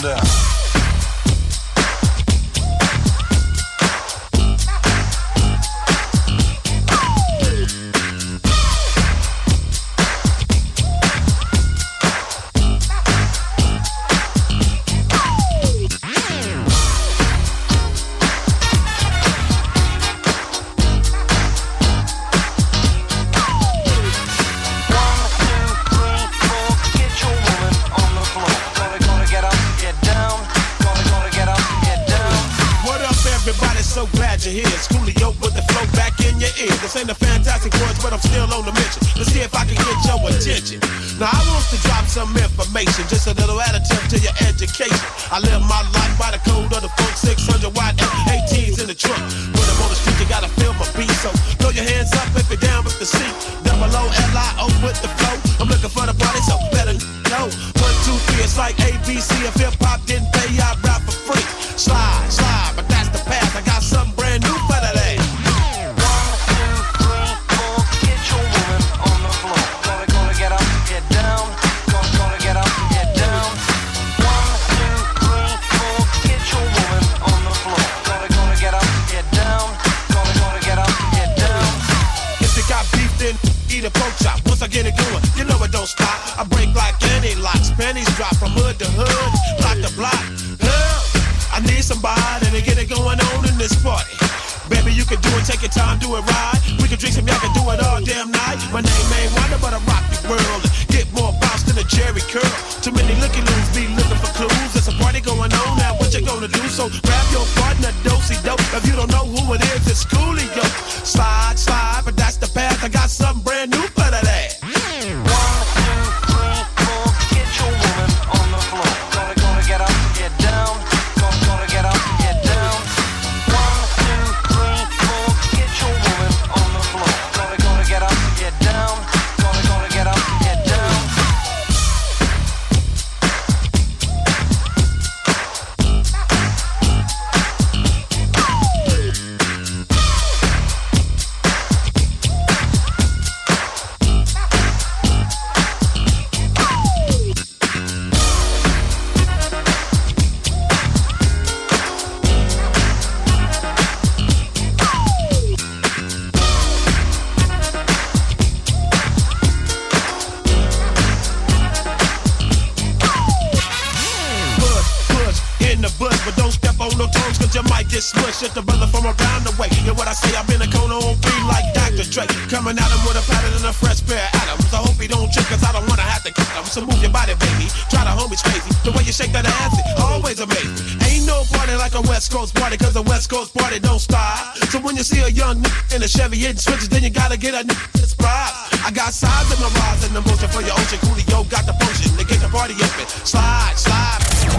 down. Here, Schoolio with the flow back in your ear. This ain't a fantastic words, but I'm still on the mission. Let's see if I can get your attention. Now I want to drop some information, just a little additive to your education. I live my life by the code of the funk, 600 watt F18s in the trunk. When I'm on the street, you gotta feel my beat, so throw your hands up if you're down with the seat. Double O-L-I-O with the flow. I'm looking for the party, so better know. 1, 2, 3, it's like ABC. If hip hop didn't pay, I rap for free. Slide, slide, but that's the path. I got something brand new for that. 1, 2, 3, 4, get your woman on the floor. Gonna get up, get down. Gonna get up, get down. 1, 2, 3, 4, get your woman on the floor. Gonna get up, get down. Gonna get up, get down. If you got beef, then eat a pork chop. Once I get it going, you know it don't stop. I break like any locks. Pennies drop from hood to hood, block to block. I need somebody to get it going on in this party. Baby, you can do it, take your time, do it right. We can drink some, y'all can do it all damn night. My name ain't Wonder, but I rock the world. Get more bounce than a Jerry curl. Too many looky-loos be looking for clues. There's a party going on now, what you gonna do? So grab your partner, do-si-do. If you don't know who it is, it's Coolio. Slide, slide, but that's the path. I got something brand new for that ass. 1, 2, 3, 4, get your woman on the floor. Gonna get up, get down. Gonna get up, get down. 1, 2, 3, 4, get your woman on the floor. Gonna get up, get down. Gonna get up, get down. But don't step on no toes, cause you might get smushed. At the brother from around the way. And what I say, I've been a cone on free like Dr. Dre. Coming at him with a pattern and a fresh pair of atoms. I hope he don't trip, cause I don't wanna have to kick him. So move your body, baby. Try to homies crazy. The way you shake that ass, it always amazing. Ain't no party like a West Coast party, cause a West Coast party don't stop. So when you see a young nigga in a Chevy hitting switches, then you gotta get a nigga inspired. I got size in my rise and emotion for your ocean. Coolio got the potion to get the party open. Slide, slide.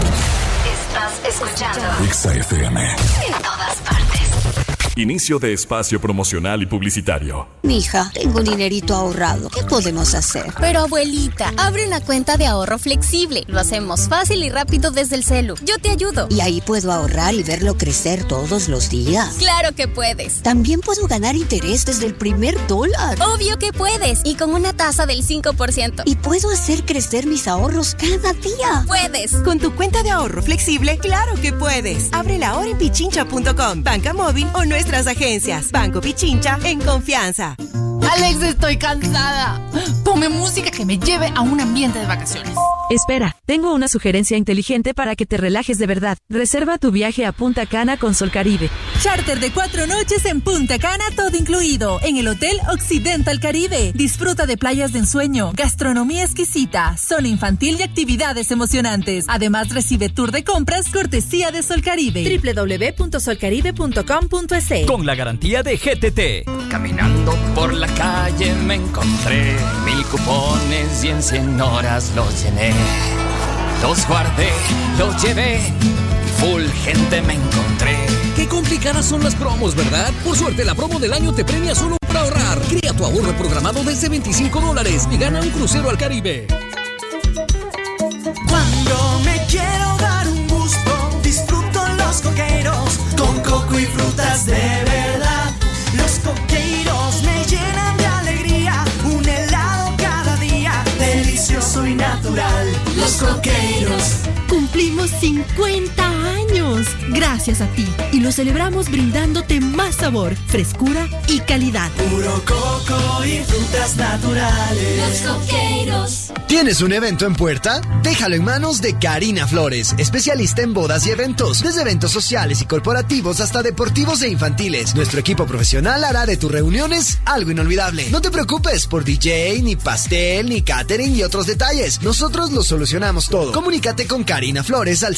Estás escuchando XFM. En todas partes. Inicio de espacio promocional y publicitario. Mija, tengo un dinerito ahorrado. ¿Qué podemos hacer? Pero abuelita, abre una cuenta de ahorro flexible. Lo hacemos fácil y rápido desde el celu. Yo te ayudo. Y ahí puedo ahorrar y verlo crecer todos los días. Claro que puedes. También puedo ganar interés desde el primer $1. Obvio que puedes. Y con una tasa del 5%. Y puedo hacer crecer mis ahorros cada día. Puedes. Con tu cuenta de ahorro flexible, claro que puedes. Ábrela ahora en pichincha.com, banca móvil o nuestras agencias. Banco Pichincha, en confianza. Alex, estoy cansada. Ponme música que me lleve a un ambiente de vacaciones. Espera, tengo una sugerencia inteligente para que te relajes de verdad. Reserva tu viaje a Punta Cana con Sol Caribe. Charter de 4 noches en Punta Cana, todo incluido, en el Hotel Occidental Caribe. Disfruta de playas de ensueño, gastronomía exquisita, zona infantil y actividades emocionantes. Además, recibe tour de compras cortesía de Sol Caribe. www.solcaribe.com.es. Con la garantía de GTT. Caminando por la calle me encontré 1000 cupones y en 100 horas los llené. Los guardé, los llevé y full gente me encontré. Qué complicadas son las promos, ¿verdad? Por suerte, la promo del año te premia solo para ahorrar. Crea tu ahorro programado desde $25 y gana un crucero al Caribe. Cuando me quiero dar un gusto, disfruto los coqueiros con coco y frutas de verdad. Los coqueiros me llenan de alegría, un helado cada día, delicioso y natural. Los coqueiros. Cumplimos Cumplimos 50 años gracias a ti y lo celebramos brindándote más sabor, frescura y calidad. Puro coco y frutas naturales. Los coqueiros. ¿Tienes un evento en puerta? Déjalo en manos de Karina Flores, especialista en bodas y eventos, desde eventos sociales y corporativos hasta deportivos e infantiles. Nuestro equipo profesional hará de tus reuniones algo inolvidable. No te preocupes por DJ, ni pastel, ni catering y otros detalles. Nosotros lo solucionamos todo. Comunícate con Karina Flores al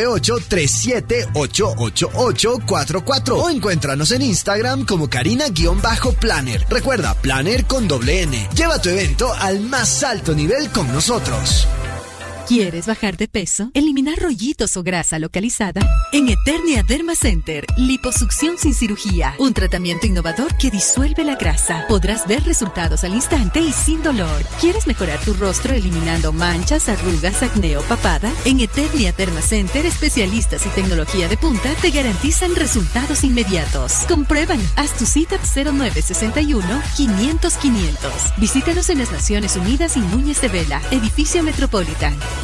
098-37-88844 o encuéntranos en Instagram como Karina-Planner. Recuerda, Planner con doble N. Lleva tu evento al más alto nivel con nosotros. ¿Quieres bajar de peso? ¿Eliminar rollitos o grasa localizada? En Eternia Derma Center, liposucción sin cirugía. Un tratamiento innovador que disuelve la grasa. Podrás ver resultados al instante y sin dolor. ¿Quieres mejorar tu rostro eliminando manchas, arrugas, acné o papada? En Eternia Derma Center, especialistas y tecnología de punta te garantizan resultados inmediatos. Compruébalo. Haz tu cita 0961-500-500. Visítanos en las Naciones Unidas y Núñez de Vela, Edificio Metropolitan.